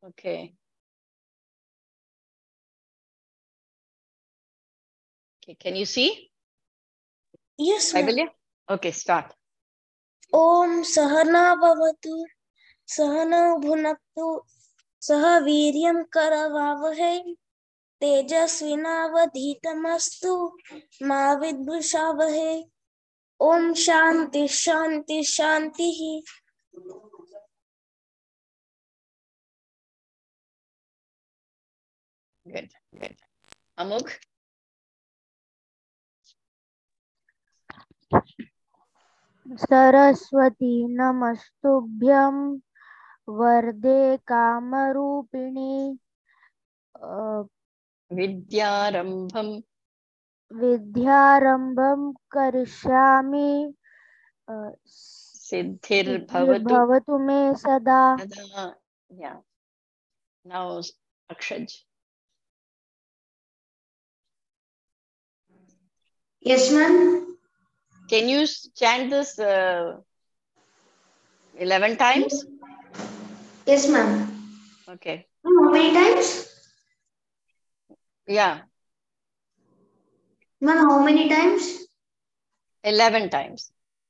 Okay. Okay, can you see? Yes, ma'am. Kaivalya? Okay, start. Om Sahana Bhavatu Sahana Bhunaktu Sah Viryam Karavavahai Tejasvinavadhitamastu Ma Vidbhushavahe. Om Shanti Shanti Shanti. Good, good. Amuk? Saraswati नमस्तुभ्यं वरदे कामरूपिणी Vidyarambham विद्यारम्भं करिष्यामि Siddhirbhavatu. सिद्धिर्भवतु मे सदा। Yeah. Now, Akshaj. Yes, ma'am. Can you chant this 11 times? Yes, ma'am. Okay. How many times? Yeah, Ma'am, how many times? 11 times.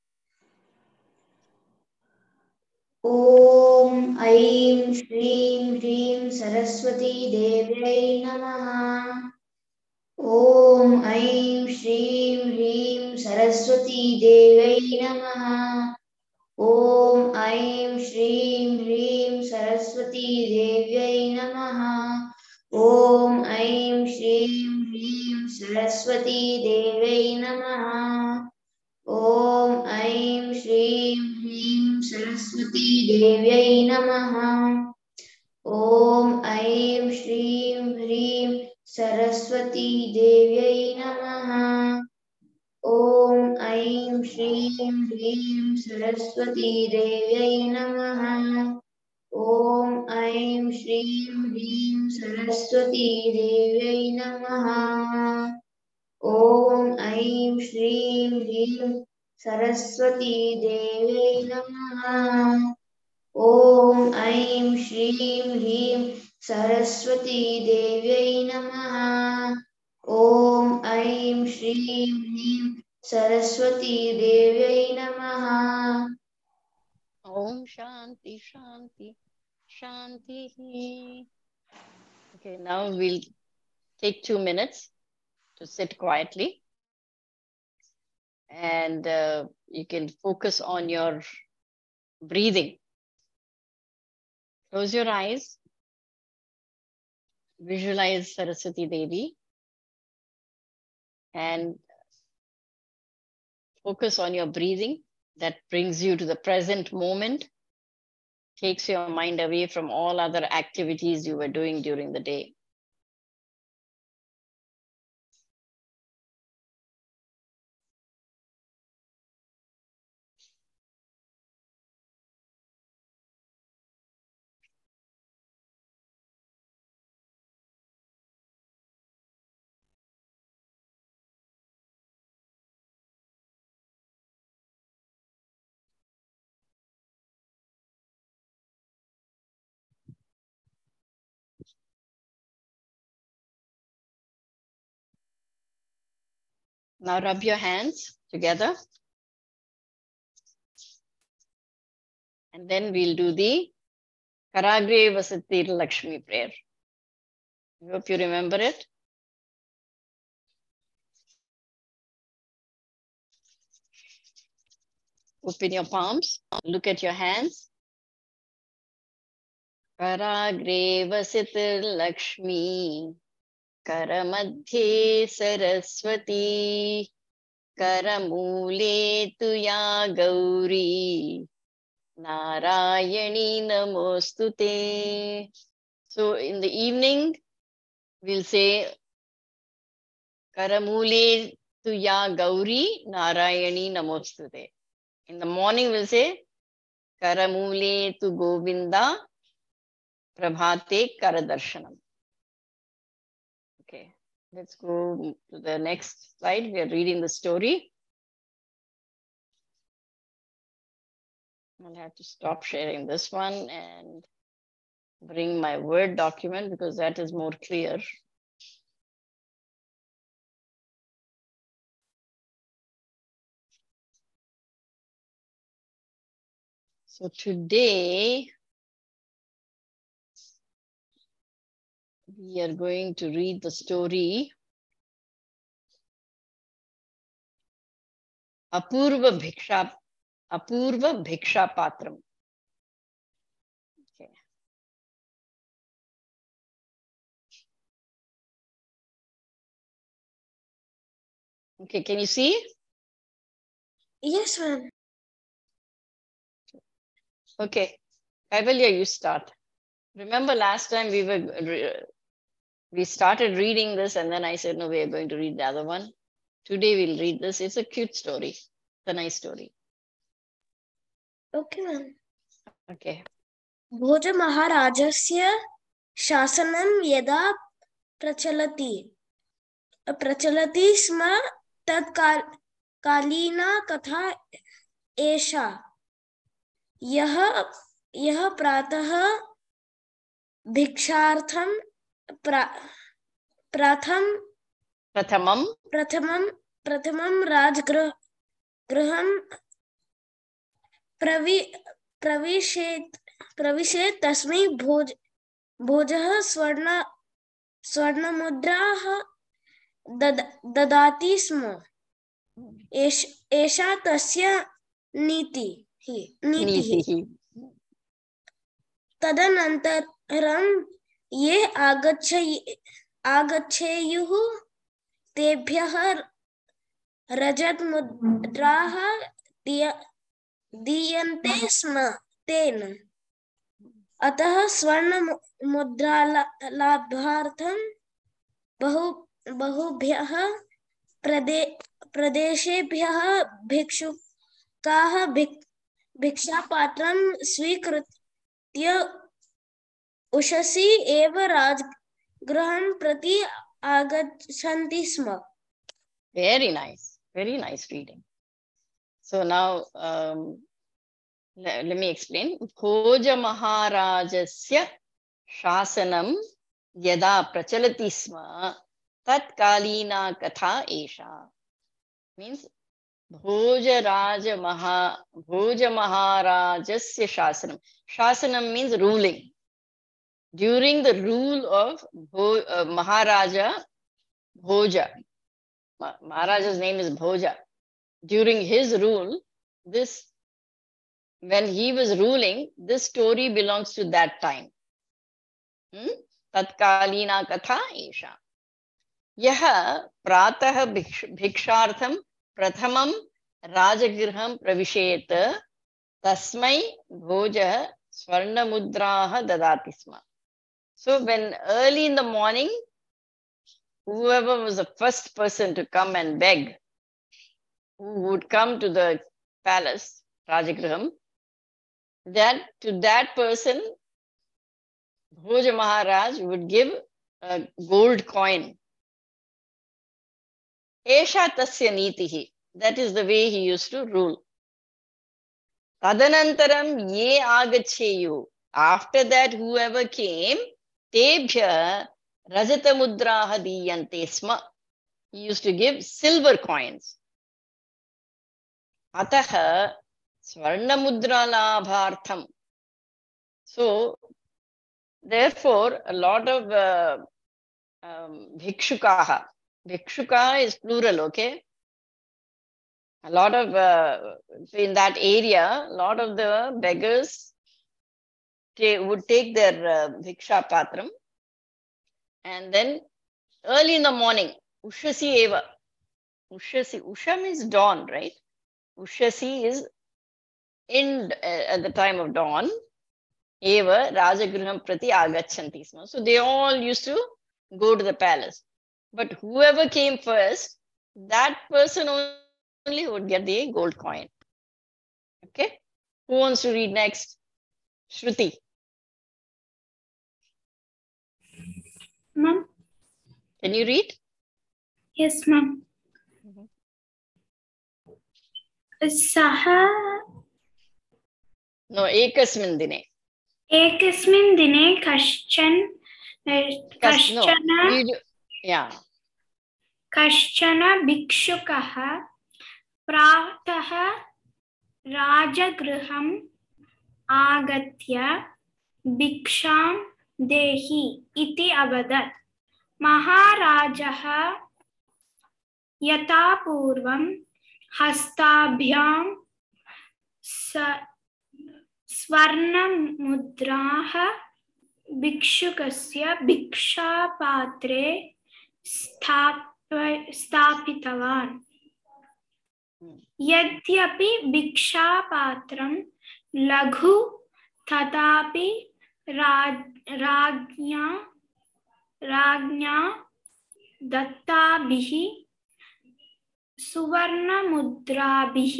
Om Aim Shreem Hreem Saraswati Devyai Namaha. Om Aim Shreem Hreem Saraswati Devyai Namaha. Om Aim Shreem Hreem Saraswati Devyai Namaha. Om Aim Shreem Hreem Saraswati Devyai Namaha. Om Aim Shreem Hreem Saraswati Devyai Namaha. Om Aim Shreem Hreem Saraswati Devyai Namaha. Om Aim Shreem Hreem Saraswati Devyai Namaha. Om Aim Shreem Hreem Saraswati Devyai Namaha. Om Aim Shreem Hreem Saraswati Devyai Namaha. Om Aim Shreem Hreem Saraswati Devyai Namaha. Om Aim Shreem Hreem Saraswati Devyai Namaha. Om Shanti Shanti Shanti. Okay, now we'll take 2 minutes to sit quietly. And you can focus on your breathing. Close your eyes. Visualize Saraswati Devi and focus on your breathing. That brings you to the present moment, takes your mind away from all other activities you were doing during the day. Now rub your hands together. And then we'll do the Karagre Vasatir Lakshmi prayer. I hope you remember it. Open your palms, look at your hands. Karagre Vasatir Lakshmi, Karamadhye Saraswati, Karamule Tuya Gauri, Narayani Namostute. So in the evening, we'll say Karamule Tuya Gauri, Narayani Namostute. In the morning, we'll say Karamule Tu Govinda, Prabhate Karadarshanam. Okay, let's go to the next slide. We are reading the story. I'll have to stop sharing this one and bring my Word document because that is more clear. So today we are going to read the story Apurva Bhiksha Patram. Okay. Okay, can you see? Yes, ma'am. Okay, Kaivalya, you start. Remember last time we started reading this and then I said, no, we are going to read the other one. Today we'll read this. It's a cute story. It's a nice story. Okay, ma'am. Okay. भोज महाराजस्य शासनं यदा प्रचलति स्म तत्कालीना कथा एषा यः प्रातः भिक्षार्थं प्रथमं राजगृहं प्रविशेत् तस्मै भोजः स्वर्णमुद्राः ददाति स्म। एषा तस्य नीतिः। तदनन्तरं ये आगच्छेयुः तेभ्यः रजतमुद्राः दीयन्ते स्म तेन। अतः स्वर्णमुद्रालाभार्थं बहुभ्यः प्रदेशेभ्यः भिक्षुकाः भिक्षापात्रं स्वीकृत्य उषसि एव राजगृहं प्रति आगच्छन्ति स्म। Very nice reading. So now let me explain. Bhoja Maharajasya Shasanam Yada Prachalati Sma Tatkalina Katha Esha. Means Bhoja Maharajasya Shasanam. Shasanam means ruling. During the rule of Maharaja Bhoja. Maharaja's name is Bhoja. During his rule, when he was ruling, this story belongs to that time. Tatkalina Katha Esha. Yaha Pratah Bhikshartham Prathamam Rajagirham Pravishet Tasmai Bhoja Swarnamudraha Dadati Sma. So when early in the morning, whoever was the first person to come and beg, who would come to the palace, Rajagriham, to that person, Bhoja Maharaj would give a gold coin. Esha tasya nitihi. That is the way he used to rule. Tadanantaram ye agacheyu. After that, whoever came, tebhya rajata mudraha diyante sma. He used to give silver coins. Ataha swarna mudra labhartham. So, therefore, a lot of bhikshukaha. Bhikshuka is plural, okay? A lot of, in that area, a lot of the beggars would take their bhiksha patram and then early in the morning, ushasi eva. Usha means dawn, right? Ushasi is at the time of dawn. Eva Rajagriham prati agachanti sma. So they all used to go to the palace. But whoever came first, that person only would get the gold coin. Okay? Who wants to read next? Shruti. Ma'am. Can you read? Yes, ma'am. Saha. No, ekasmin dine. एकस्मिन् दिने कश्चन भिक्षुकः प्रातः राजगृहम् आगत्य भिक्षां देहि इति अवदत्। महाराजः यथा पूर्वं हस्ताभ्यां स्वर्णमुद्राः भिक्षुकस्य भिक्षापात्रे स्थापितवान्। यद्यपि भिक्षापात्रं लघु तथापि राज्ञा दत्ताभिः सुवर्णमुद्राभिः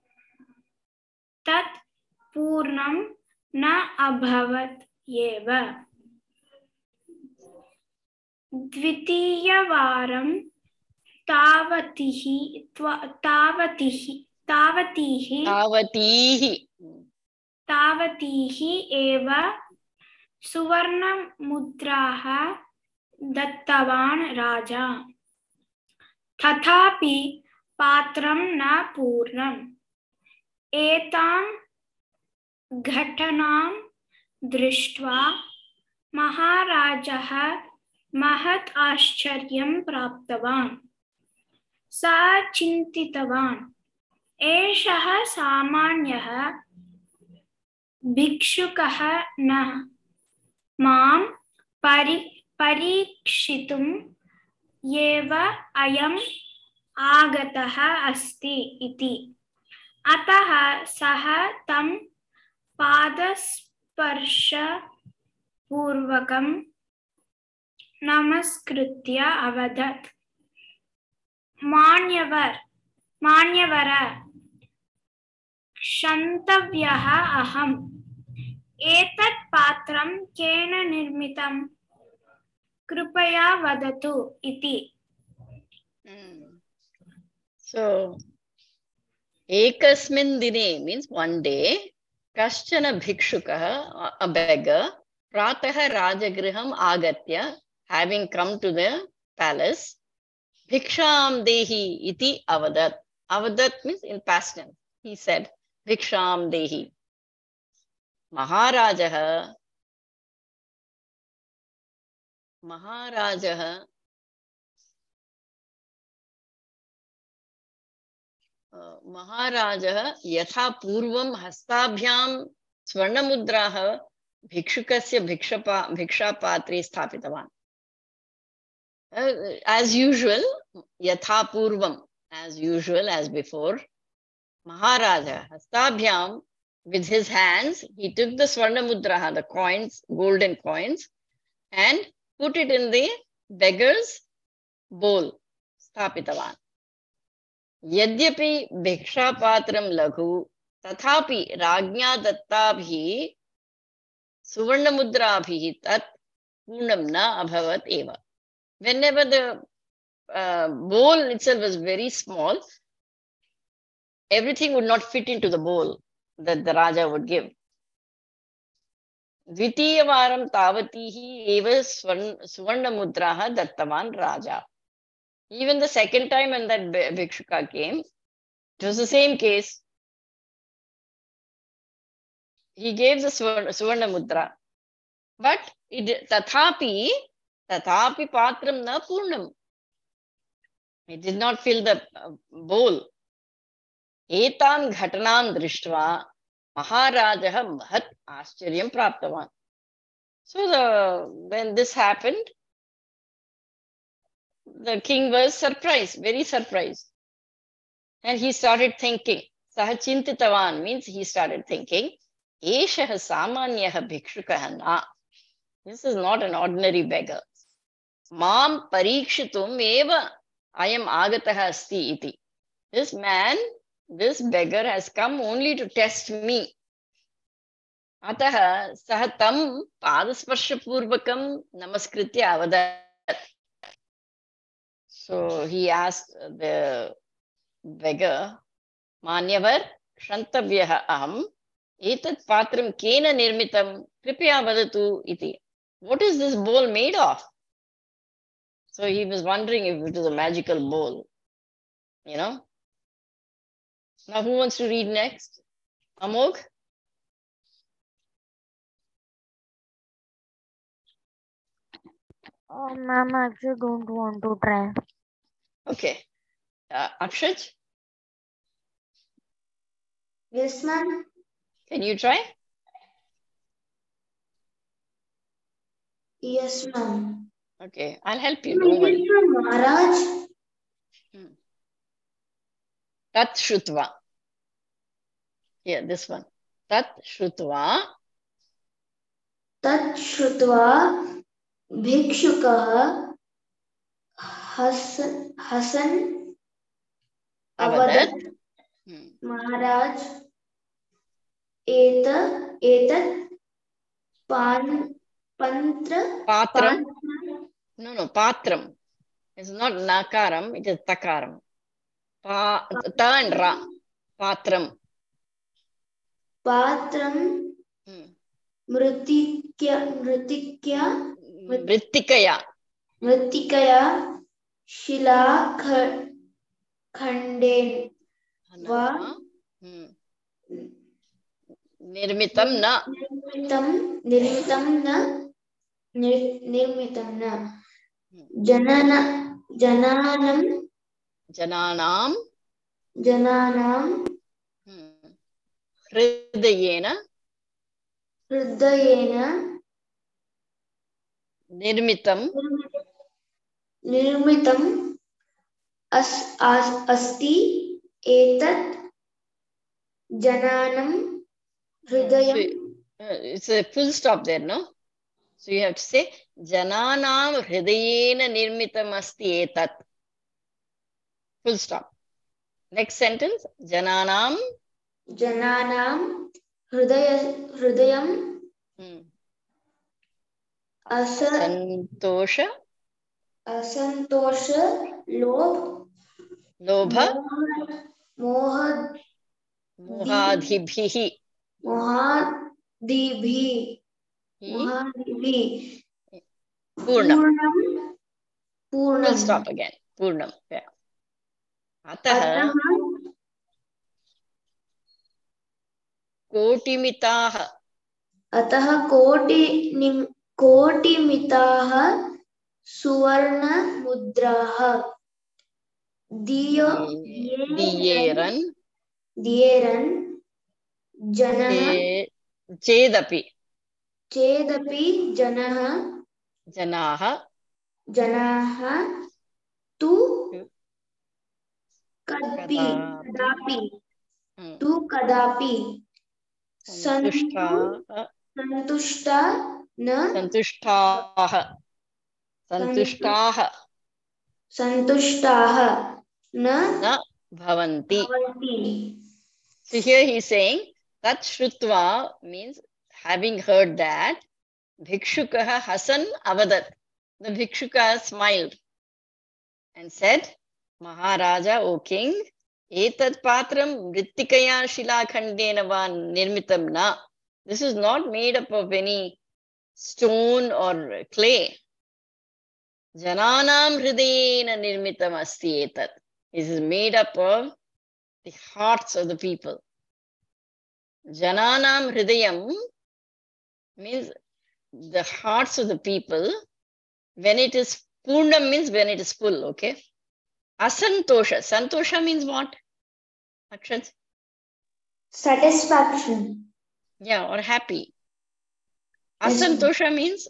तत् पूर्णं न अभवत् एव। द्वितीयवारं तावतीः एव सुवर्णमुद्राः दत्तवान् राजा। तथापि पात्रं न पूर्णम्। एतां घटनां दृष्ट्वा महाराजः महत् आश्चर्यं प्राप्तवान्। सः चिन्तितवान्, एषः सामान्यः भिक्षुकः न मां परीक्षितुम् एव अयम् आगतः अस्ति इति। अतः सः तं पादस्पर्शपूर्वकं नमस्कृत्य अवदत्, मान्यवर, क्षन्तव्यः अहम्। एतत् पात्रं केन निर्मितं? कृपया वदतु इति। So, ekasmin dine means one day, kaschana bhikshukah, a beggar, pratah rajagriham agatya, having come to the palace, bhiksham dehi iti avadat. Avadat means in past tense. He said, bhiksham dehi. Maharajah यथा पूर्वं हस्ताभ्यां स्वर्णमुद्राः भिक्षुकस्य भिक्षापात्रे स्थापितवान्. As usual, yatha purvam, as usual, as before, Maharaja hastabhyam, with his hands, he took the swarnamudraha, the coins, golden coins, and put it in the beggar's bowl, stapitavan. Yadyapi bhikshapatram laghu, tathapi rajnya dattabhi suvarnamudrabhi tat purnam na abhavat eva. Whenever the bowl itself was very small, everything would not fit into the bowl that the Raja would give. Dvitiyavaram tavatihi eva suvarnamudraha dattavan Raja. Even the second time when that bhikshuka came, it was the same case. He gave the suvarnamudra. But tathapi patram na purnam. It did not fill the bowl. Etam ghatanam drishtva Maharaja mahat ascharyam praptavan. So when this happened, the king was surprised, very surprised. And he started thinking. Sahachintitavan means he started thinking, Eshah samanyah bhikshukah na. This is not an ordinary beggar. Mam parikshitum eva ayam agatah asti iti. This man, this beggar has come only to test me. Atah sahatam padasparsha purvakam namaskritya avadat. So he asked the beggar, Manyavar, Shantavyaha aham, Etat patram kena nirmitam kripaya vadatu iti. What is this bowl made of? So he was wondering if it was a magical bowl. You know? Now who wants to read next? Amog? Oh, ma'am, I actually don't want to try. Okay. Akshaj, Yes, ma'am. can you try? Yes, ma'am. Okay, I'll help you. Don't worry. Maharaj. Tat Shrutva. Yeah, this one. Tat Shrutva. Tat Shrutva Bhikshukah Hasan Avadat. Avadat Maharaj Etat Pantra Patram. No, Patram. It's not Nakaram, it is Takaram. Ta and Ra. Patram. Patram Mritikaya Shila Khanden Va Nirmitam na. Nirmitam na Jananam Hridayena Nirmitam Asti Etat Jananam Hridayam. It's a full stop there, no? So you have to say Jananam Hridayena Nirmitam Asti Etat. Full stop. Next sentence. Jananam Hridayam Asantosha Lobha Mohadibhi Purnam. Full stop again. Purnam. Yeah. Ataha Kotimitaha कोटिमिताः सुवर्णमुद्राः Diyeran Chedapi जनाः तु कदापि संतुष्टाः न bhavanti. So here he is saying Tat Shrutva means having heard that Bhikshukaha Hasan Avadat. The Bhikshuka smiled and said, Maharaja, O king, Etat Patram Vrittikaya Shilakhandena va Nirmitam na. This is not made up of any stone or clay. Jananam Hridayena Nirmitam Asti Etat. This is made up of the hearts of the people. Jananam Hridayam means the hearts of the people. When it is Purnam means when it is full, okay? Asantosha. Santosha means what? Akshad? satisfaction. Yeah, or happy. Asantosha means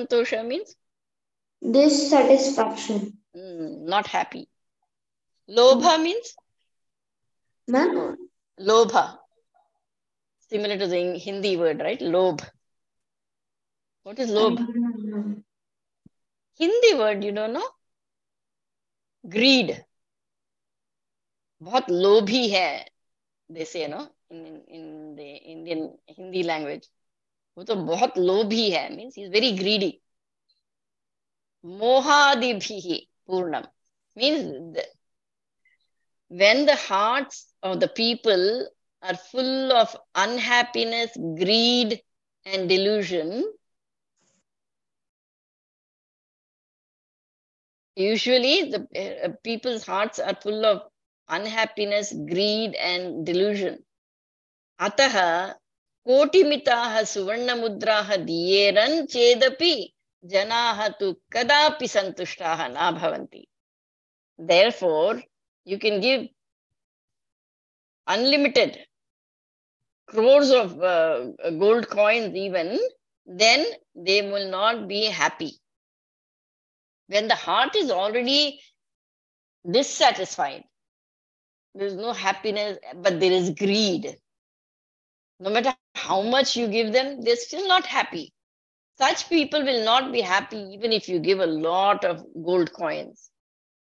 Dissatisfaction. Not happy. Lobha means Ma'am? Lobha. Similar to the Hindi word, right? Lobh. What is lobh? Hindi word, you don't know? Greed. बहुत लोभी है, they say, no? In the Indian Hindi language. वो तो बहुत लोभी है, means he is very greedy. Mohadibhihi Purnam means when the hearts of the people are full of unhappiness, greed, and delusion, usually the people's hearts are full of unhappiness, greed, and delusion. Ataha kotimitaha suvarnamudraha diyeran chedapi janaha tu kadapi santushtaha na bhavanti. Therefore, you can give unlimited crores of gold coins even, then they will not be happy. When the heart is already dissatisfied, there is no happiness, but there is greed. No matter how much you give them, they're still not happy. Such people will not be happy even if you give a lot of gold coins.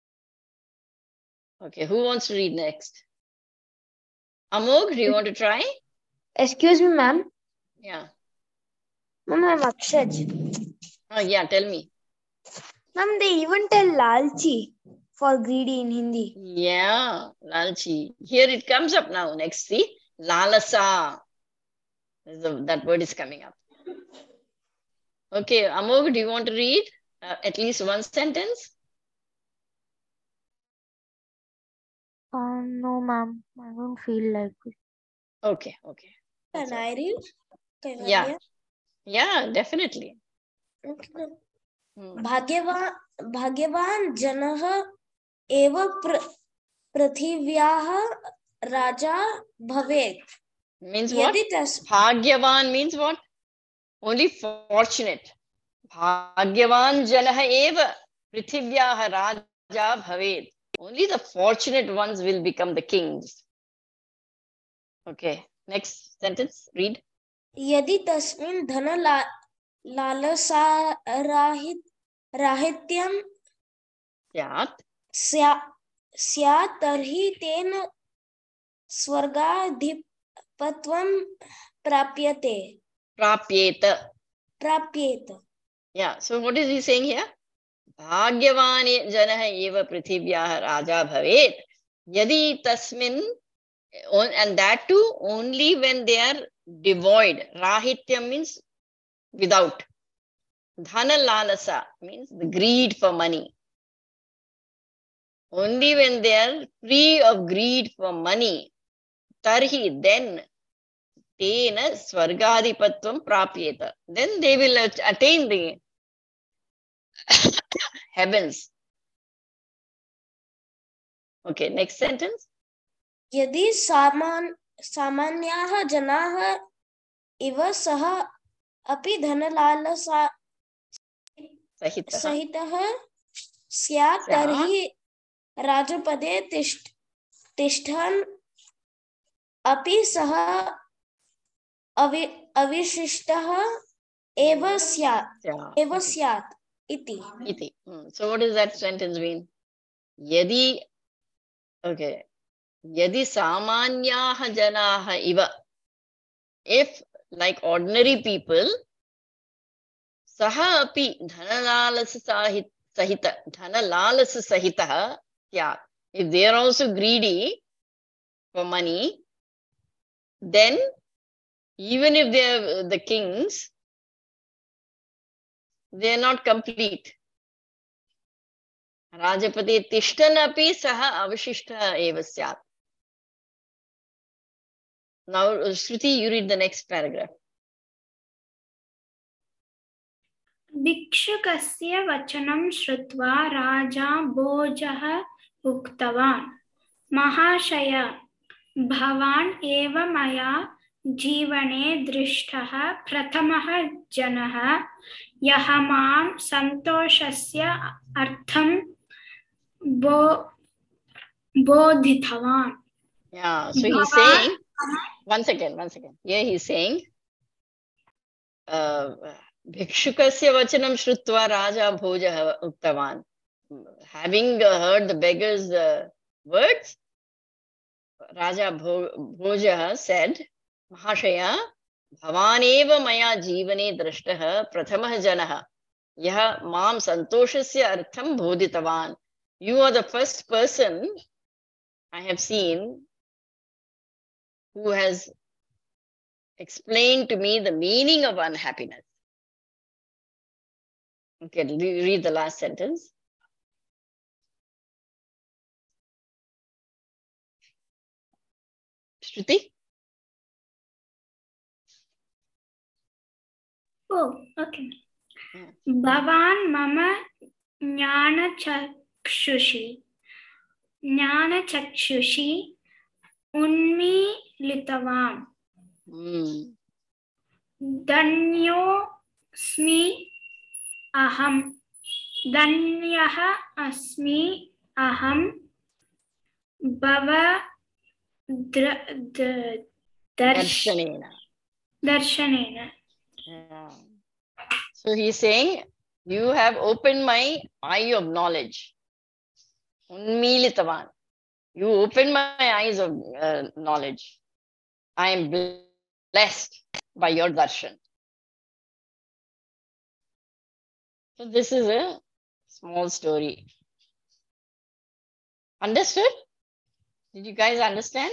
Okay, who wants to read next? Amog, do you want to try? Excuse me, ma'am. Yeah. Ma'am, I'm Akshaj. Oh, yeah, tell me. Ma'am, they even tell lalchi for greedy in Hindi. Yeah, lalchi. Here it comes up now. Next, see, lalasa. That word is coming up. Okay, Amog, do you want to read at least one sentence? No, ma'am. I don't feel like it. Okay. Can I read? Yeah. Yeah, definitely. Okay. भाग्यवान जनः एव पृथिव्याः राजा भवेत्. Means what? Bhagyavan means what? Only fortunate. Bhagyavan janah eva prithivyaha raja bhavet. Only the fortunate ones will become the kings. Okay, next sentence, read. यदि तस्मिन् धन लालसा राहित्यं स्यात् तर्हि तेन स्वर्गाधिपत्यं प्राप्येत. Yeah, so what is he saying here? Bhagyavan janah eva prithivyaha raja bhavet. Yadi tasmin, and that too only when they are devoid. Rahityam means without. Dhana lalasa means the greed for money. Only when they are free of greed for money, tarhi, then tena swargadipatvam prapyeta. Then they will attain the heavens. Okay, next sentence. यदि सामान्याः जनाः इव सः अपि धनलालसा सहितः स्यात् तर्हि राजपदे तिष्ठन् अपि सः अविशिष्टः एव स्यात् इति. So what does that sentence mean? Yadi samanyaha janaha iva, if like ordinary people, saha api dhanalalasa sahita, yeah, if they are also greedy for money, then even if they are the kings, they are not complete. Rajapati tishtan api saha avishishta eva syat. Now, Shruti, you read the next paragraph. भिक्षुकस्य वचनं श्रुत्वा राजा भोजः उक्तवान्, महाशय, भवान् एव मया जीवने दृष्टः प्रथमः जनः यः मां सन्तोषस्य अर्थं बोधितवान्. Yeah, so he's saying, one second. Here he's saying, Bhikshukasya vachanam shrutva raja bhojah uktavan. Having heard the beggar's words, Raja Bhojah said, Mahashaya, bhavaneva maya jivane drashtah prathamah janah yaha mam santoshasya artham bodhitavan. You are the first person I have seen who has explained to me the meaning of unhappiness. Okay, read the last sentence. Shruti? Oh, okay. Yeah. Bhavan mama Jnana-chakshushi Unmilitavam. Dhanyosmi aham. Dhanyaha asmi aham. Bhava Darshanena. Darshanena. Yeah. So he's saying, you have opened my eye of knowledge. Unmilitavan. You opened my eyes of knowledge. I am blessed by your darshan. So this is a small story. Understood? Did you guys understand?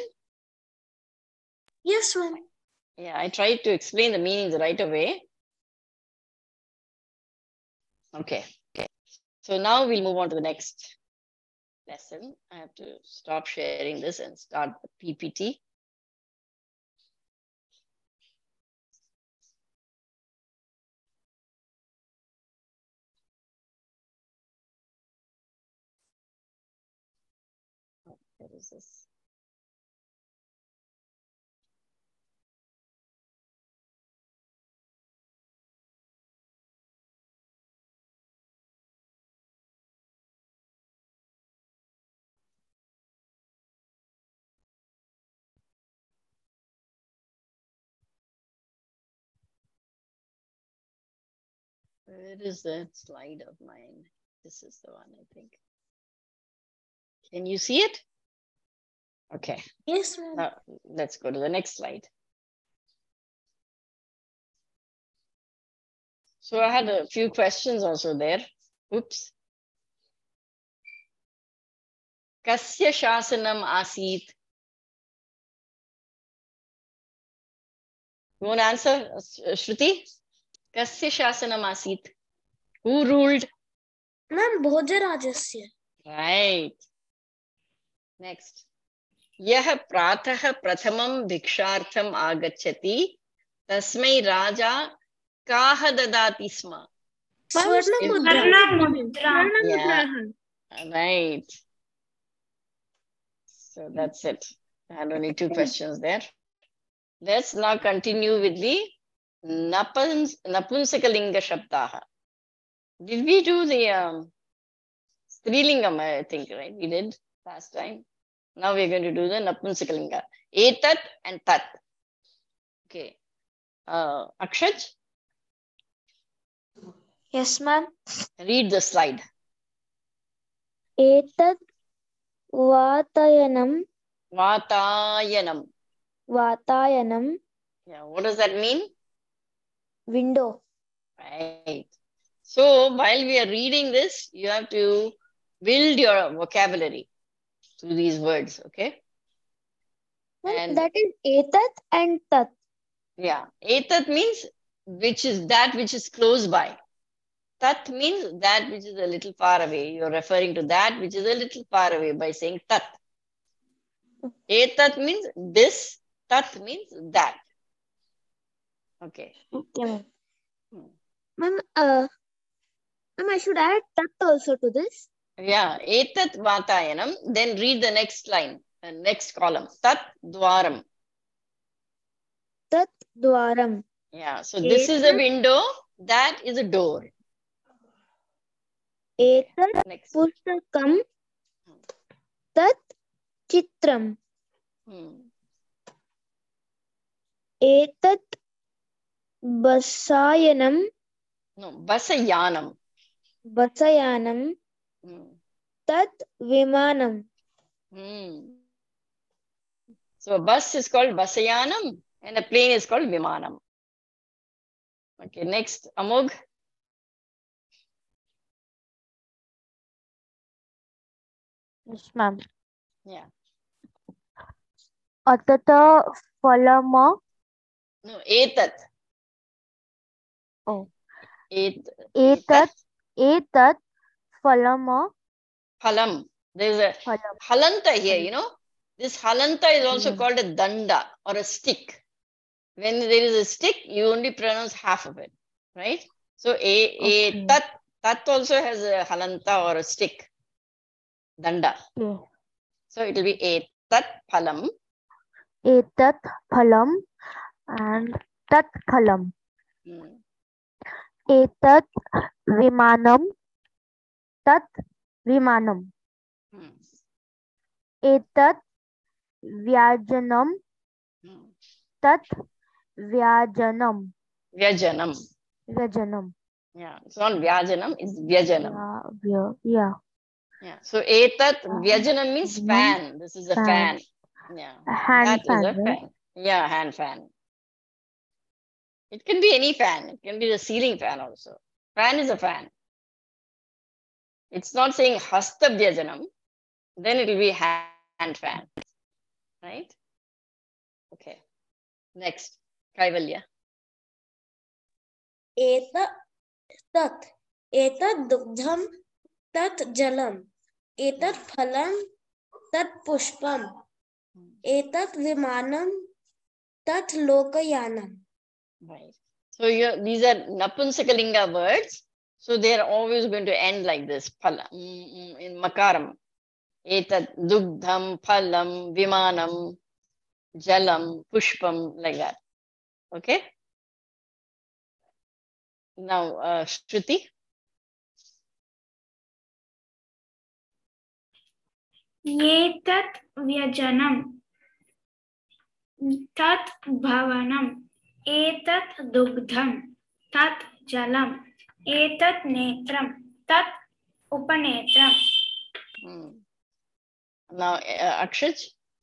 Yes, ma'am. Yeah, I tried to explain the meanings right away. Okay. So now we'll move on to the next lesson. I have to stop sharing this and start the PPT. What is this? Where is that slide of mine? This is the one, I think. Can you see it? Okay. Yes, ma'am. Now let's go to the next slide. So I had a few questions also there. Oops. Kasya shasanam asit? You want to answer, Shruti? Kasya shasanam asit? Who ruled? Ma'am, Bhojarajasya. Right. Next. Yah pratah prathamam bhikshartham agacchati tasmai raja kaha dadati sma. Swarna Mudra. Mudra. Yeah. Right. So that's it. I had only two questions there. Let's now continue with the Napunsakalinga Shabdaha. Did we do the Strilingam, I think, right? We did last time. Now we're going to do the Napunsakalinga. Etat and Tat. Okay. Akshaj, Yes, ma'am. read the slide. Etat Vatayanam. Vatayanam. Vatayanam. Yeah, what does that mean? Window. Right. So while we are reading this, you have to build your vocabulary through these words, okay? And That is Etat and Tat. yeah, etat means which is that which is close by. Tat means that which is a little far away. You're referring to that which is a little far away by saying tat. Etat means this, tat means that. Okay. Okay, ma'am. Hmm. Ma'am, I should add Tat also to this. Yeah, etat vatayanam. Then read the next line, next column. Tat dwaram. Tat Dwaram. Yeah, so this is a window, that is a door. Okay. Etat Next. Pustakam. Tat Chitram. Etat Basayanam. No, basayanam. Basayanam. Tat Vimanam. So a bus is called basayanam and a plane is called vimanam. Okay, next, Amog. Yes, ma'am. Yeah. atata phalama. No, etat. Oh. Etat. Etat phalama. Phalam. There's a Phalam. halanta here, you know. This halanta is also Yeah. called a danda or a stick. When there is a stick, you only pronounce half of it, right? So Okay. tat also has a halanta or a stick, danda. Okay. So it will be etat phalam. Etat phalam and tat phalam. Hmm. Etat vimanam. Tat vimanam. Hmm. Etat vyajanam. Hmm. Tat vyajanam. Vyajanam. Vyajanam. Yeah, it's not vyajanam, it's vyajanam. Yeah. Yeah. So etat vyajanam means fan. This is a fan. Yeah. Hand That fan, is a right? fan. Yeah, hand fan. It can be any fan. It can be the ceiling fan also. Fan is a fan. It's not saying hasta vyajanam. Then it will be hand fan. Right? Okay. Next. Kaivalya. tat etat dugdham tat jalam etat phalam tat pushpam etat vimanam tat lokayanam. Right. So these are Napunsakalinga words. So they are always going to end like this. Phala, in Makaram. Etat dugdham, phalam, vimanam, jalam, pushpam, like that. Okay. Now, Shruti. एतत् व्यजनं तत् भवनम् एतत् दुग्धं तत् जलम् एतत् नेत्रं तत् उपनेत्रम्. Now, Akshaj.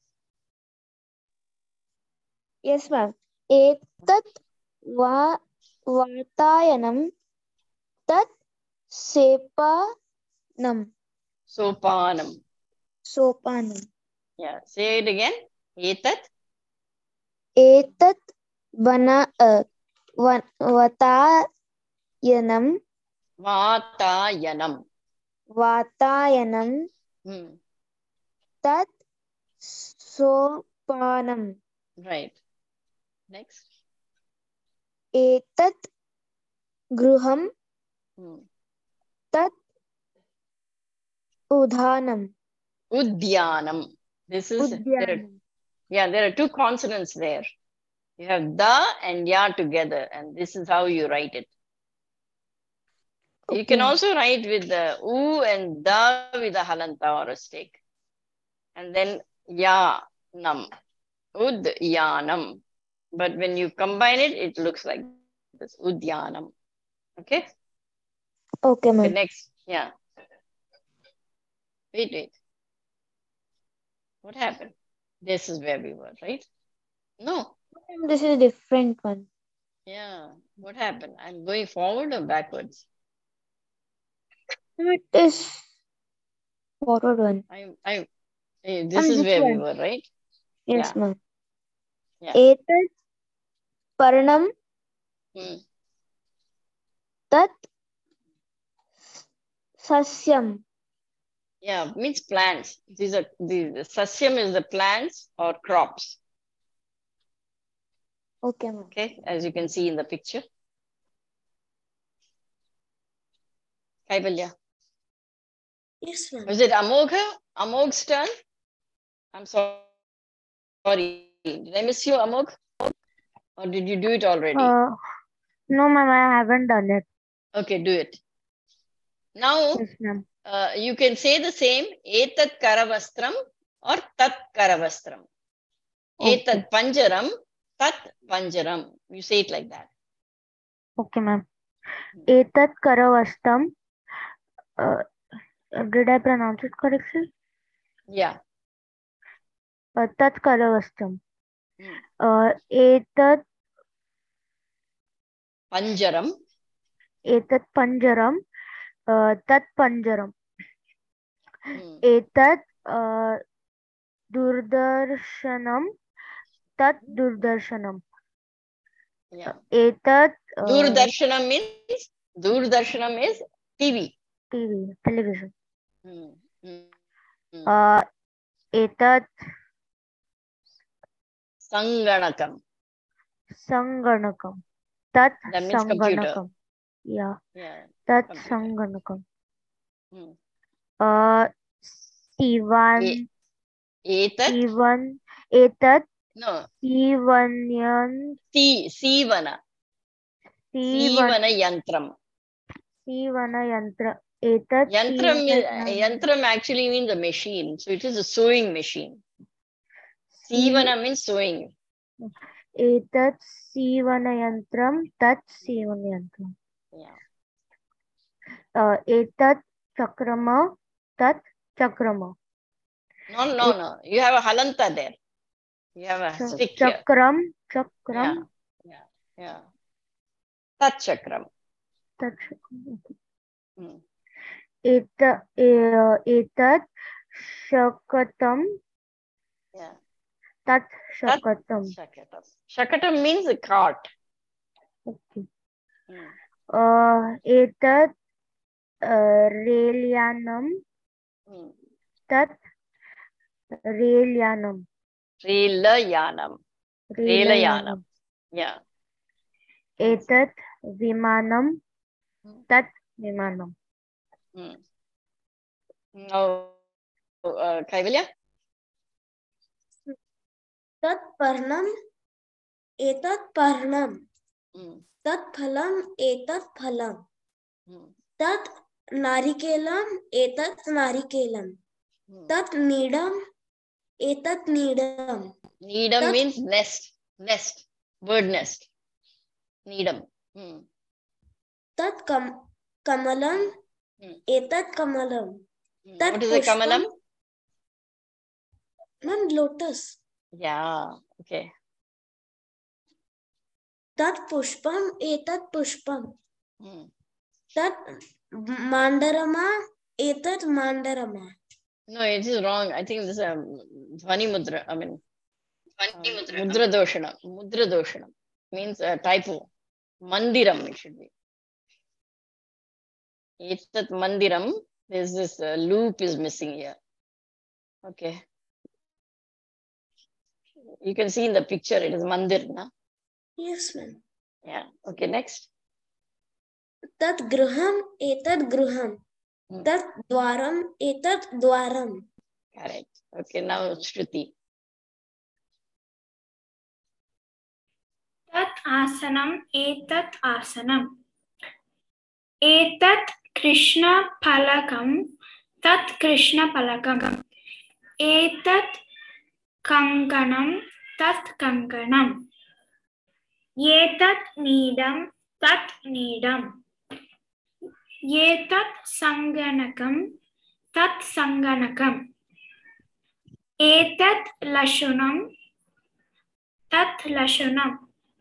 Yes, ma'am. Etat vartayanam tat sepanam. Sopanam. Sopanam. Yeah. Say it again. Etat. Etat vatayanam Vatayanam. vatayanam tat sopanam. Right. Next. Etat gruham tat udhanam. Udyanam. This is there are two consonants there. You have da and ya together, and this is how you write it. You can also write with the u and da with a halanta or a stick. And then ya nam. Udyanam. But when you combine it, it looks like this. Udyanam. Okay? Okay, ma'am. Okay, next. Yeah. Wait. What happened? This is where we were, right? No. This is a different one. Yeah. What happened? I'm going forward or backwards? It is forward one. This is where we were, right? Yes, ma'am. Yeah. Etat paranam tat sasyam. Yeah, means plants. The sasyam is the plants or crops. Okay, ma'am. Okay, as you can see in the picture. Kaivalya. Yes, ma'am. Was it Amogha? Amog's turn? I'm sorry. Did I miss you, Amog? Or did you do it already? No, ma'am, I haven't done it. Okay, do it. Now, Yes, ma'am. you can say the same, etat karavastram or tat karavastram. Okay. Etat panjaram, tat panjaram. You say it like that. Okay, ma'am. Etat karavastam. Did I pronounce it correctly? Yeah. Tat karavastam. Etat Panjaram. Etat panjaram. Tat panjaram. Etat durdarshanam. tat durdarshanam. Yeah. Etat Doordarshanam is TV. TV, television. Hmm. Hmm. Etat Sanganakam. sanganakam. Tat That means computer. sanganakam. Yeah. Yeah. Tat Computer. sanganakam. Hmm. Sivan. Etat. Sivan. Etat. No. Sivanyan. Sivana. Sivana yantram. Sivana yantra. Etat Yantram actually means a machine. So it is a sewing machine. Sivana means sewing. Etat sivana yantram. Tat sivana yantram. Yeah. Etat chakrama. Tat chakrama. No. You have a halanta there. You have a stick here. Chakram. Yeah. Tat chakram. Tat chakram. Hmm. Etat shakatam. Yeah. Tat shakatam. Shakatam means a cart. Okay. Hmm. Etat relyanam. Tat relyanam. Relayanam. Yeah. Etat vimanam. Tat vimanam. Now, Kaivalya? Tat parnam, etat parnam. Tat phalam, etat phalam. Tat narikelam, etat narikelam. Tat needam, etat needam. Needam means nest. Bird nest. Needam. Tat kamalam, etat kamalam. Tat what is a kamalam? Ma'am, lotus. Yeah, okay. Tat pushpam, etat pushpam. Tat mandarama, etat mandarama. No, it is wrong. I think this is a Dhvani Mudra. I mean, Mudra Doshana. Mudra Doshana means a typo. Mandiram, it should be. Etat Mandiram. There's this loop is missing here. Okay. You can see in the picture, it is Mandir, na? Yes, ma'am. Yeah. Okay, next. Tat gruham, etat gruham. Tat dwaram, etat dwaram. Correct. Okay, now Shruti. Tat asanam, etat asanam. Etat Krishna palakam, tat Krishna palakam. Etat kanganam, tat kanganam. Etat needam, tat needam. Etat sanganakam, tat sanganakam. Etat lashunam, tat lashunam.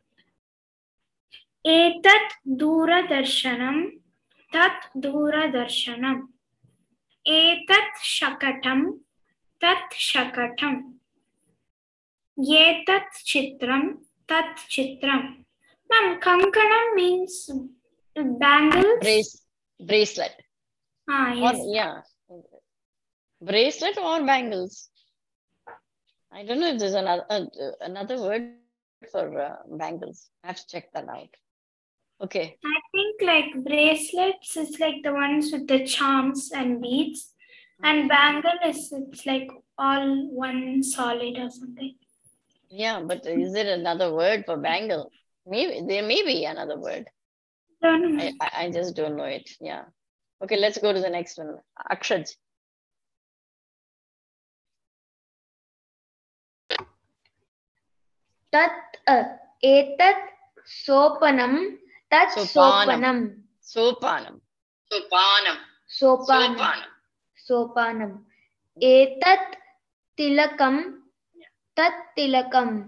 Etat duradarshanam, tat duradarshanam. Etat shakatam, tat shakatam. Etat chitram, tat chitram. Ma'am, kankanam means bangles. Bracelet. Yes. Or, yeah. Bracelet or bangles. I don't know if there's another word for bangles. I have to check that out. Okay. I think like bracelets is like the ones with the charms and beads. And bangle it's like all one solid or something. Yeah, but is there another word for bangle? Maybe there may be another word. Don't know. I just don't know it. Yeah. Okay, let's go to the next one. Akshaj. Tat etat sopanam, tat sopanam. Sopanam. Sopanam. Etat tilakam, tat tilakam.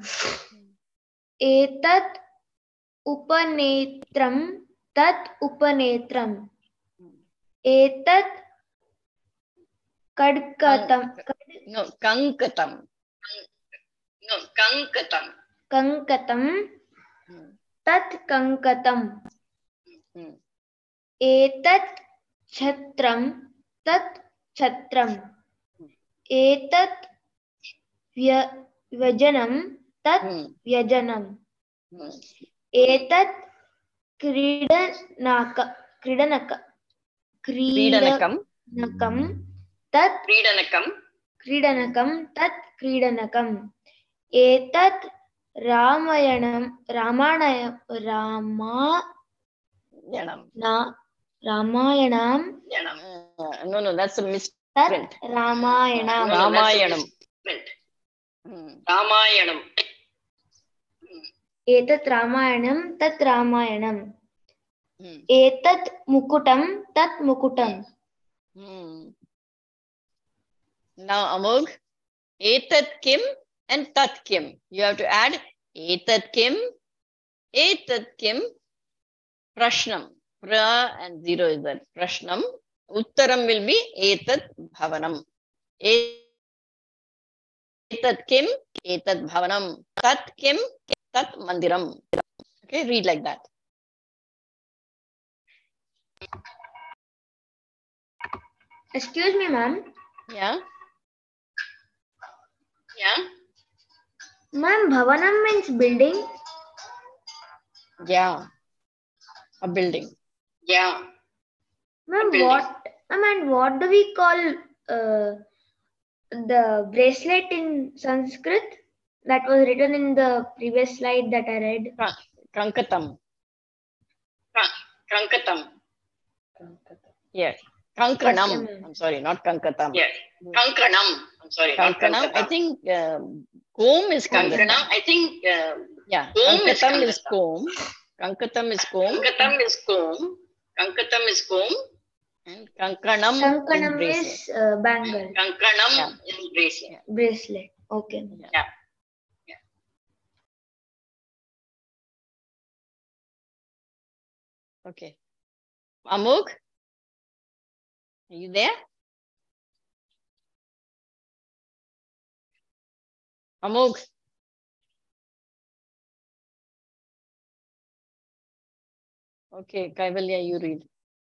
Etat upanetram, tat upanetram. Etat kadkatam. No, kankatam. No, kankatam. Kankatam. Hmm. Tat kankatam. Hmm. Etat chhatram. Tat chhatram. Etat vyajanam. Tat vyajanam. Hmm. Etat kridanaka. Kridanakam. Tat Kridanakam. kridanakam. Tat kridanakam. Etat Ramayanam. Yanam. Ramayanam. No, that's a Tat misprint. Ramayanam. Ramayanam. Ramayanam. Etat Ramayanam. Tat Ramayanam. Hmm. Etat Mukutam. Tat Mukutam. Hmm. Now, Amog, etat kim and tat kim. You have to add etat kim, prashnam. Pra and zero is that prashnam. Uttaram will be etat bhavanam. Etat kim, etat bhavanam. Tat kim, tat mandiram. Okay, read like that. Excuse me, ma'am. Yeah. Yeah. Ma'am, Bhavanam means building. Yeah. A building. Yeah. Ma'am, what do we call the bracelet in Sanskrit that was written in the previous slide that I read? Kankatam. Kankatam. Yes. Kankanam. Okay, I'm sorry, not Kankatam. Yes. Kankanam. I'm sorry, Kankanam. I think comb is Kankanam. I think yeah. Kankatam is comb. Kankatam is comb. Kankatam is comb. Kankatam is comb. And Kankanam is bangle. Kankanam is bracelet. Yeah. Bracelet. Okay. Yeah. Okay. Amog, are you there? Amog. Okay, Kaivalya, you read.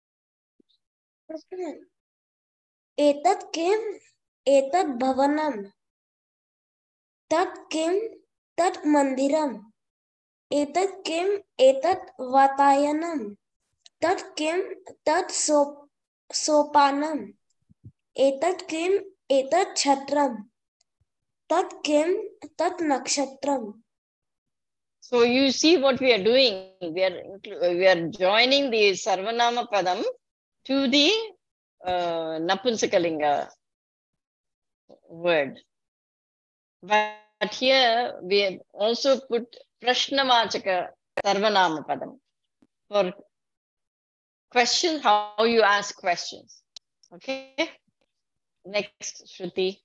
Etat kim, etat bhavanam. Tat kim, tat mandiram. Etat kim, etat vatayanam. Tat kim, tat sopanam. Etat kim, etat chhatram. Tat kim, tat nakshatram. So you see what we are doing. We are joining the Sarvanama Padam to the Napunsakalinga word. But here we have also put Prashnavachaka Sarvanama Padam for questions, how you ask questions. Okay. Next, Shruti.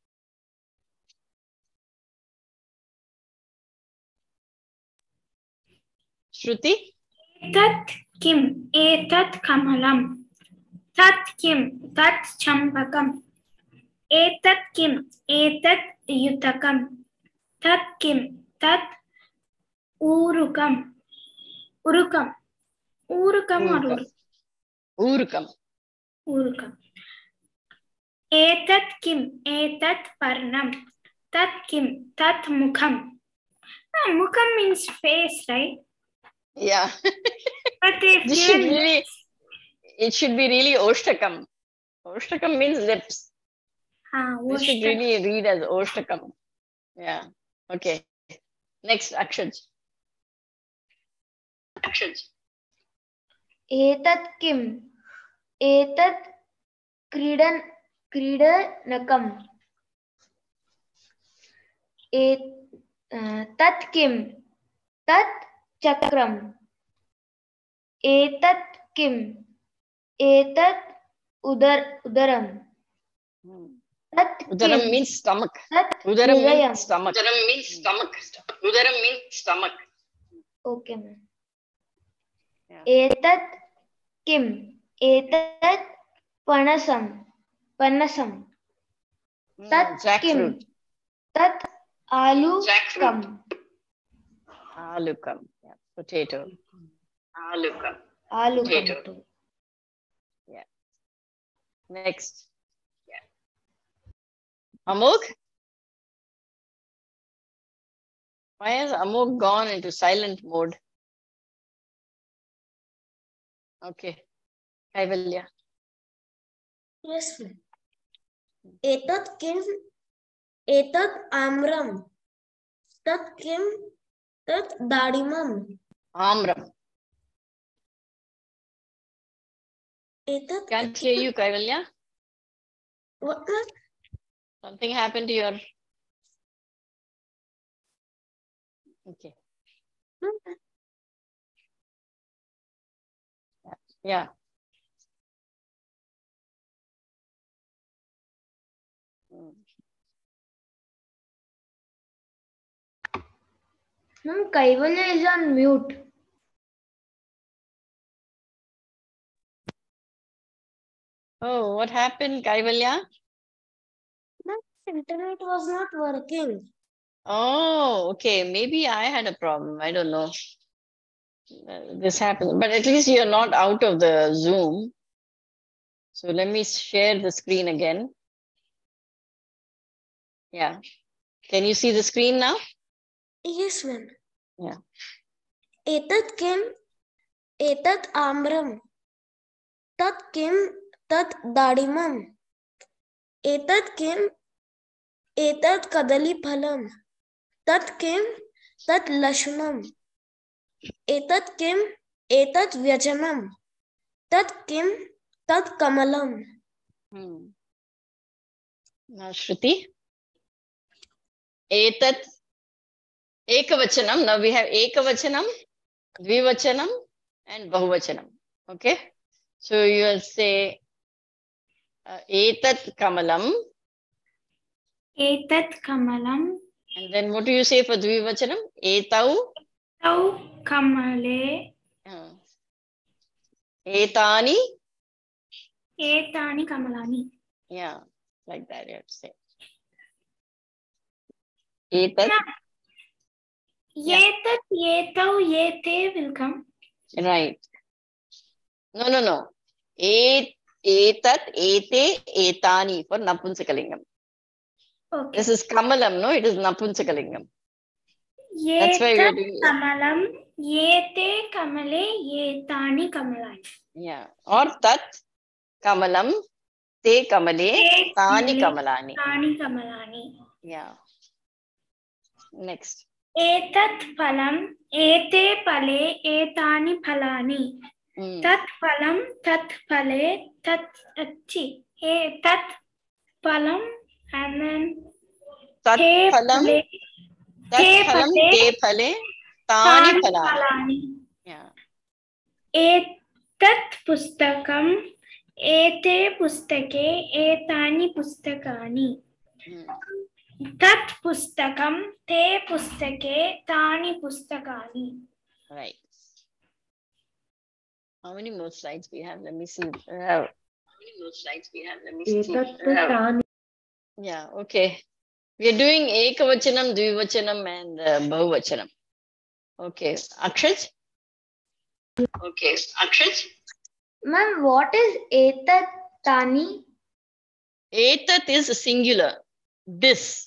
Shruti? Etat kim, etat kamalam. Tat kim, tat champakam. Etat kim, etat yutakam. Tat kim, tat urukam. Urukam. Urukam or Urukam. urukam. Etat kim, etat parnam. Tat kim, tat mukham. Mukham means face, right? Yeah. But they've It should be really Oshtakam. Oshtakam means lips. This should really read as Oshtakam. Yeah. Okay. Next, Akshaj. Etat kim, etat kridanakam. Tat kim, tat chakram. Etat kim, etat udaram. Udaram means stomach. Udaram means stomach. Udaram means stomach. Okay, ma'am. Yeah. Etat kim, etat panasam. Tat kim, tat Alukam. Alukam. Yeah. Potato. Alukam. Potato. Yeah. Next. Yeah. Amok? Why has Amok gone into silent mode? Okay. Kaivalya. Yes, ma'am. Etat kim, etat amram, tat kim, tat dadimam. Amram. Etat. Can't hear you, Kaivalya. What, ma'am? Something happened to your... Okay. No, Yeah. Ma'am, Kaivalya is on mute. Oh, what happened, Kaivalya? ma'am, internet was not working. Oh, okay. Maybe I had a problem. I don't know. This happened, but at least you're not out of the Zoom. So let me share the screen again. Yeah. Can you see the screen now? Yes, ma'am. Yeah. Etat kim, etat amram, tat kim, tat dadimam. Etat kim, etat kadali phalam, tat kim, tat lashunam. Etat kim, etat vyajanam, tat kim, tat kamalam. Now, Shruti. Etat ekavachanam. Now we have ekavachanam, dvivachanam, and bahuvachanam. Okay. So you will say etat kamalam. Etat kamalam. And then what do you say for dvivachanam? Etau. Tau kamale. Etani. Etani kamalani. Yeah, like that you have to say. Etat. Yeah. Yetat, yetau, yete will come. Right. No. Etat, ete, etani for Napunsakalingam. Okay. This is Kamalam, no? It is Napunsakalingam. That's why we are Yetat doing it. kamalam, yete kamale, yetani kamalani. Yeah. Or Tat Kamalam, Te Kamale, Tani Kamalani. Tani kamalani. Yeah. Next. Etat phalam, ete pale, etani phalani. Tat phalam, tat pale, tat phalam, and then Tat te Phalam, pale, Te Phale, Tani Phalani. Yeah. Etat pustakam, ete pustake, etani pustakani. Tat pustakam, te pustake, tani pustakani. Right. How many more slides we have? Let me see. Yeah, okay. We are doing Ekavachanam, Dvivachanam, and Bahuvachanam. Okay. Akshat? Ma'am, what is etat tani? Etat is a singular. This.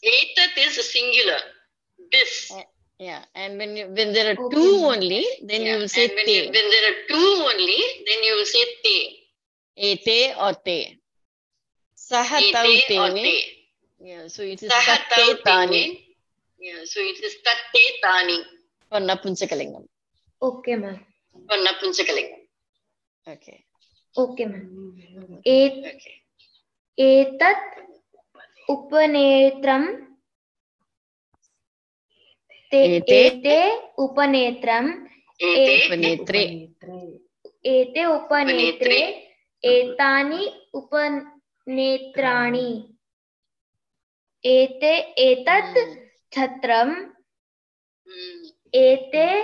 Yeah. And when there are two only, then you will say te. When there are two only, then you will say te. Ete or te. Sahatau te. Yeah, so it is tatte tani. Yeah, so it is tatte tani. For Napunsakalingam. Okay, ma'am. For Napunsakalingam. Okay. Okay, ma'am. Etat upanetram. Ete upanetram. Upanetre. Ete upanetre. Etani upanetrani. Etat chhatram. Ete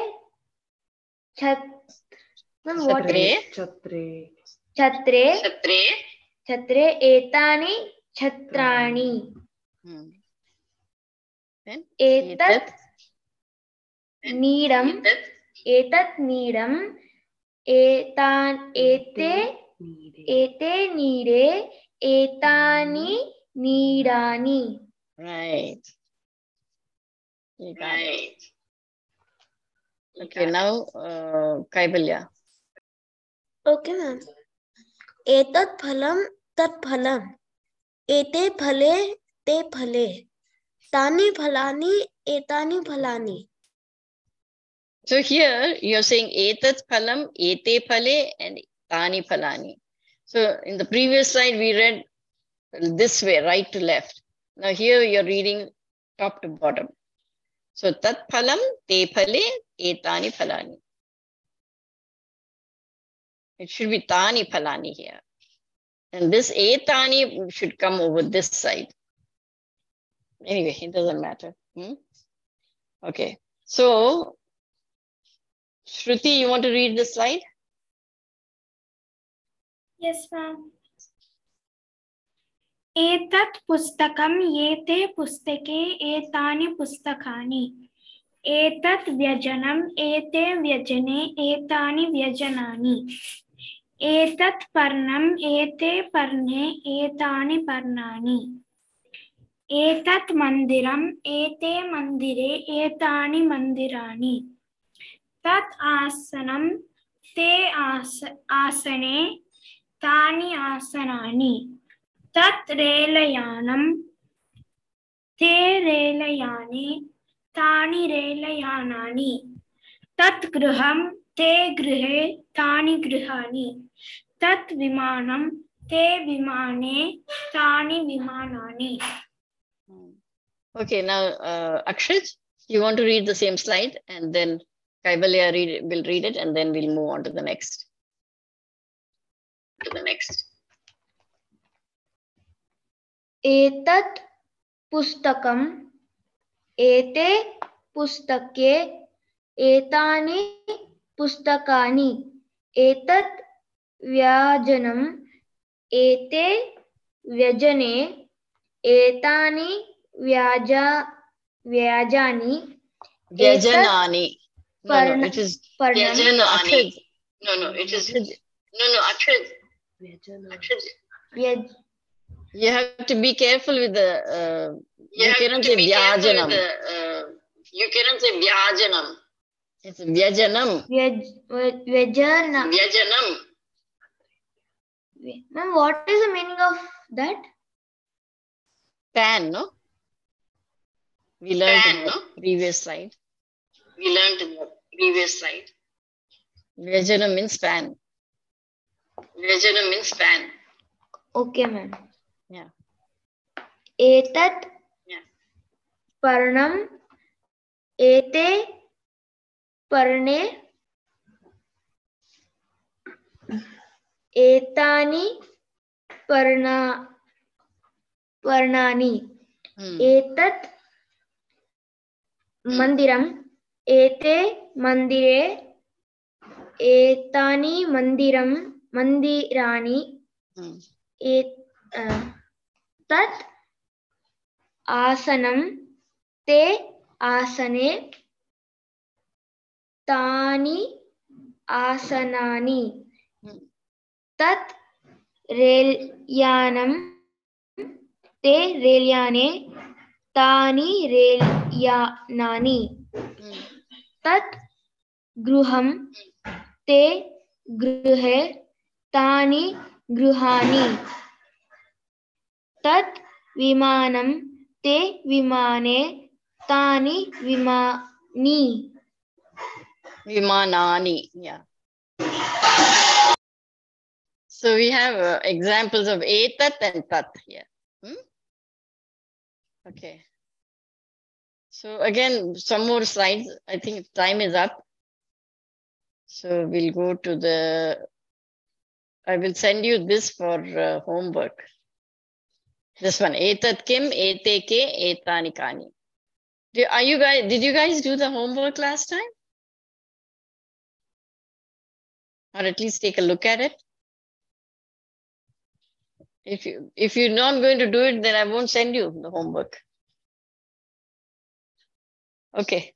Chhatre etani chhatrani. Then Etat needam. Etat needam. Etan ete neede. Etani needani. right. You got it. Okay, now Kaivalya. Okay, ma'am. एतत् फलं तत् फलं एते फले ते फले तानि फलानि एतानि फलानि. So here you're saying etat phalam, ete phale, and tani phalani. So in the previous slide we read this way, right to left. Now here you're reading top to bottom. So tat phalam, te phale, etani phalani. It should be tani phalani here. And this etani should come over this side. Anyway, it doesn't matter. Okay. So Shruti, you want to read the slide? Yes, ma'am. एतत् पुस्तकं एते पुस्तके एतानि पुस्तकानि एतत् व्यजनम् एते व्यजने एतानि व्यजनानि एतत् पर्णम् एते पर्णे एतानि पर्णानि एतत् मन्दिरम् एते मन्दिरे एतानि मन्दिराणि तत् आसनं ते आसने तानि आसनानि तत् रेलयानं ते रेलयाने तानि रेलयानानि तत् गृहं ते गृहे तानि गृहाणि तत् विमानं ते विमाने तानि विमानानि. Okay, now Akshit, you want to read the same slide, and then Kaivalya will read it, and then we'll move on to the next. एतत् पुस्तकम् एते पुस्तके एतानि पुस्तकानि एतत् व्यजनम् एते व्यजने एतानि व्यजानि Vyajanani. No, it is पर्णम् Akshit. You have to be careful with the. You cannot say Vyajanam. You cannot say Vyajanam. It's Vyajanam. Vyajanam. Ma'am, what is the meaning of that? Pan, no? We learned in the previous slide. Vyajanam means pan. Okay, ma'am. Yeah. एतत् पर्णम् एते पर्णे एतानि पर्णानि एतत् मन्दिरम् एते मन्दिरे एतानि मन्दिराणि तत् आसनं ते आसने तानि आसनानि तत् रेलयानं ते रेलयाने तानि रेलयानानि तत् गृहं ते गृहे तानि गृहाणि तत् विमानं ते विमाने तानि Vimanani. Yeah. So we have examples of etat and tat here. Okay. So again, some more slides. I think time is up. So we'll go to I will send you this for homework. This one, etat kim, ete ke, etani kani. Did you guys do the homework last time? Or at least take a look at it? If you're not going to do it, then I won't send you the homework. Okay.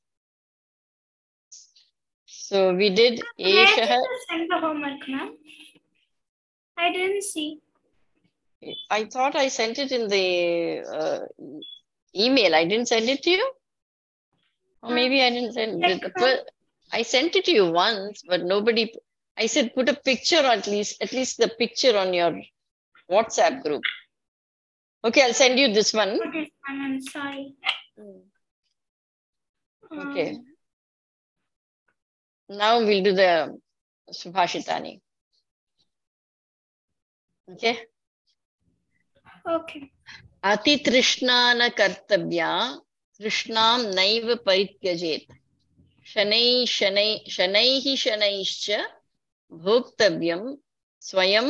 So we did Where did Eshaha. you send the homework, ma'am? I didn't see. I thought I sent it in the email. I didn't send it to you? Or maybe I didn't send it. I sent it to you once, but nobody. I said put a picture, or at least the picture on your WhatsApp group. Okay, I'll send you this one. Okay, I'm sorry. Okay. Now we'll do the Subhashitani. Okay. Okay. Ati Trishnana Kartabhya Trishnam Naiva Parityajet Shanaihi Shanaischa Bhoktavyam Swayam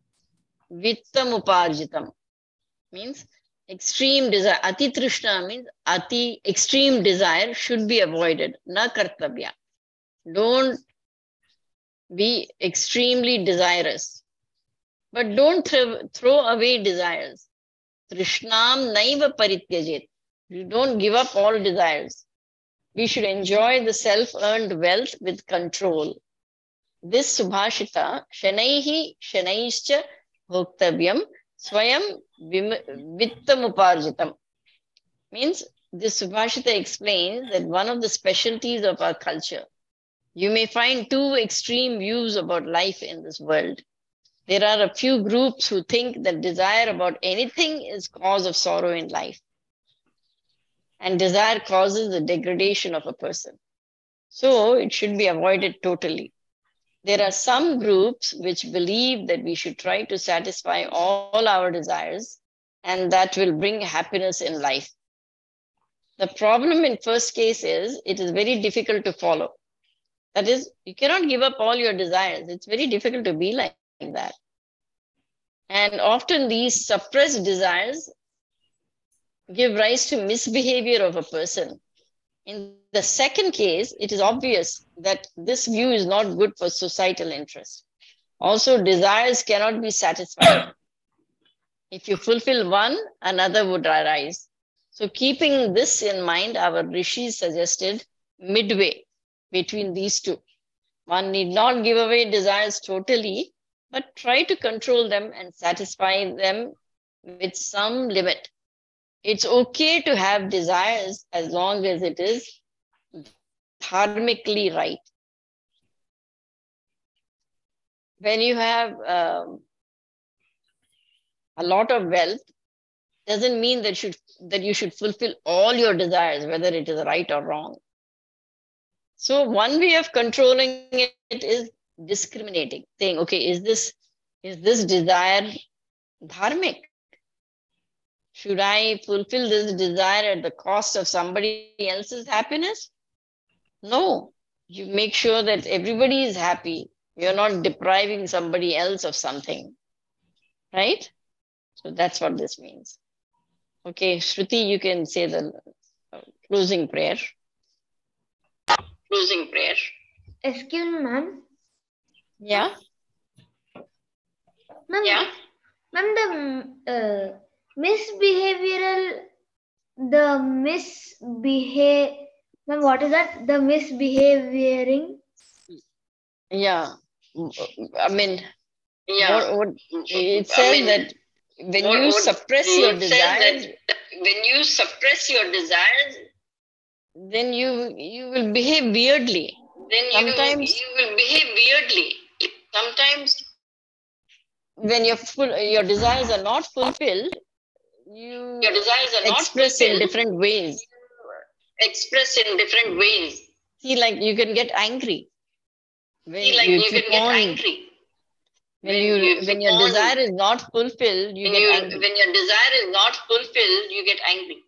Vittamuparjitam. Means extreme desire. Ati Trishna means ati extreme desire should be avoided. Na kartabhya. Don't be extremely desirous. But don't throw away desires. Trishnam naiva parityajet. You don't give up all desires. We should enjoy the self-earned wealth with control. This Subhashita, Shanaihi Shanaischa Bhoktavyam Swayam Vittamuparjitam. Means this Subhashita explains that one of the specialties of our culture, you may find two extreme views about life in this world. There are a few groups who think that desire about anything is cause of sorrow in life. And desire causes the degradation of a person. So it should be avoided totally. There are some groups which believe that we should try to satisfy all our desires, and that will bring happiness in life. The problem in first case is it is very difficult to follow. That is, you cannot give up all your desires. It's very difficult to be like that. And often these suppressed desires give rise to misbehavior of a person. In the second case, it is obvious that this view is not good for societal interest. Also, desires cannot be satisfied. If you fulfill one, another would arise. So keeping this in mind, our rishis suggested midway between these two. One need not give away desires totally, but try to control them and satisfy them with some limit. It's okay to have desires as long as it is dharmically right. When you have a lot of wealth, doesn't mean that you should fulfill all your desires, whether it is right or wrong. So one way of controlling it is discriminating, saying, okay, is this desire dharmic? Should I fulfill this desire at the cost of somebody else's happiness? No, you make sure that everybody is happy. You're not depriving somebody else of something, right? So that's what this means. Okay, Shruti, you can say the closing prayer. Closing prayer. Excuse me, ma'am. Yeah? Ma'am, Yeah? ma'am, the ma'am, what is that? The misbehaving? Yeah. I mean, yeah. What it says that when you suppress your desires, then you will behave weirdly. Sometimes you will behave weirdly. Sometimes when your desires are not fulfilled, you express in different ways. See, like you can get angry. When your desire is not fulfilled, you get angry. When your desire is not fulfilled, you get angry.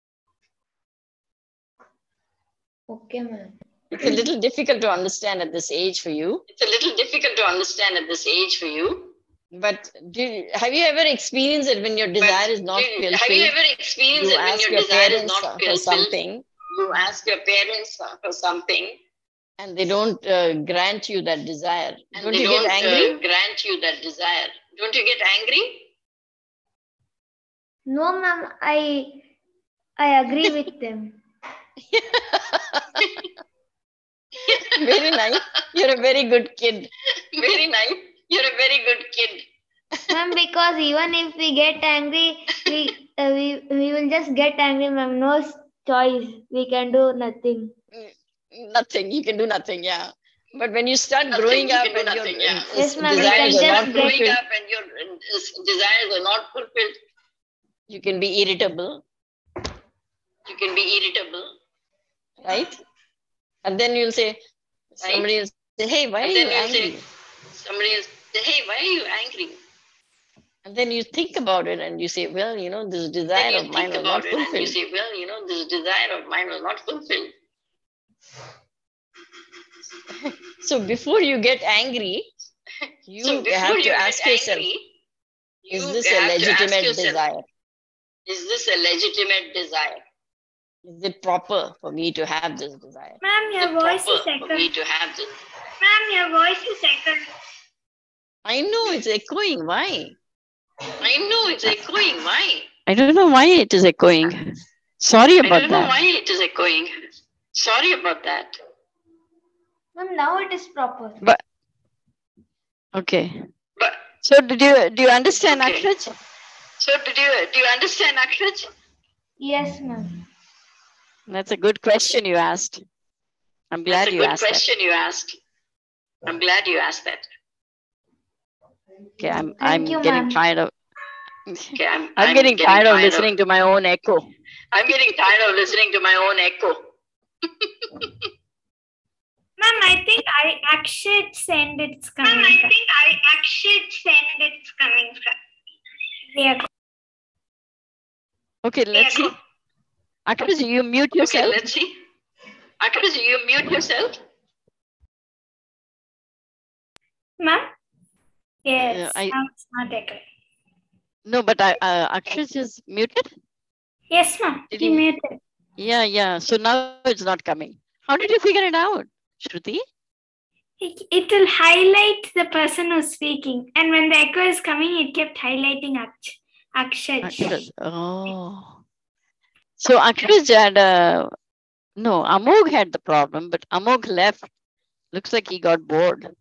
Okay, ma'am. It's a little difficult to understand at this age for you. But have you ever experienced it when your desire is not fulfilled? Have you ever experienced it when your desire is not fulfilled? You ask your parents for something, and they don't grant you that desire. Don't you get angry? Don't you get angry? No, ma'am. I agree with them. Very nice. You're a very good kid. Very nice. You're a very good kid. Ma'am, because even if we get angry, we will just get angry, ma'am. No choice. We can do nothing. Nothing. You can do nothing. Yeah. But when you start growing up and your Yes, ma'am. We desires can are not just fulfilled, get. desires are not fulfilled, you can be irritable. You can be irritable, right? And then you'll say, somebody will say, hey, why are you angry? Somebody will say, hey, why are you angry? And then you think about it and you say, well, you know, this desire of mine was not fulfilled. And you say, well, you know, this desire of mine was not fulfilled. So before you get angry, you have to ask yourself, is this a legitimate desire? Is this a legitimate desire? Is it proper for me to have this desire? Ma'am, your voice is echoing. For me to have this. Ma'am, your voice is echoing. I know it's echoing. Why? I know it's echoing. Why? I don't know why it is echoing. Sorry about that. I don't know why it is echoing. Sorry about that. Ma'am, now it is proper. But okay. But so do you understand, Akshraj? So do you understand, Akshraj? Yes, ma'am. That's a good question you asked. I'm glad you asked that. That's a good question you asked. I'm glad you asked that. Okay, I'm getting tired of. Okay, I'm getting tired of listening to my own echo. I'm getting tired of listening to my own echo. Ma'am, I think Akshay send it's coming. Ma'am, I think Akshay send it's coming from. There. Okay, let's see. Akshay, you mute yourself. Okay, let's see. Akshay, you mute yourself. Ma'am? Yes, now it's not echoing. No, but Akshay is muted? Yes, ma'am. He muted. Yeah. So now it's not coming. How did you figure it out, Shruti? It will highlight the person who's speaking. And when the echo is coming, it kept highlighting Akshay. Oh. So Akshay had no, Amog had the problem, but Amog left. Looks like he got bored.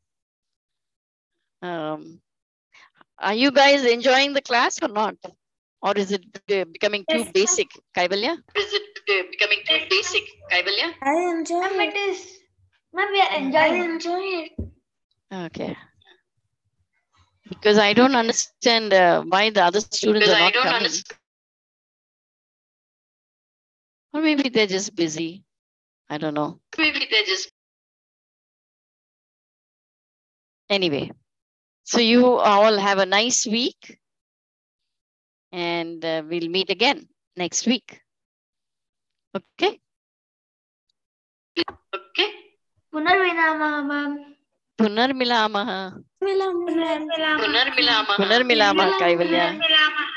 Are you guys enjoying the class or not? Or is it becoming too basic, Kaivalya? Is it becoming too basic, Kaivalya? I enjoy it. It is. Ma'am, we are enjoying. I enjoy it. Okay. Because I don't understand why the other students are not coming. Or maybe they're just busy. I don't know. Maybe they're just. Anyway. So you all have a nice week. And we'll meet again next week. Okay? Okay. Punarvinamaha, ma'am. Punarmilamaha. Punarmilamaha. Punarmilamaha, Kaivalya.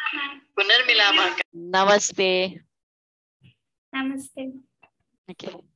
Punarmilamaha. Namaste. Namaste. Okay.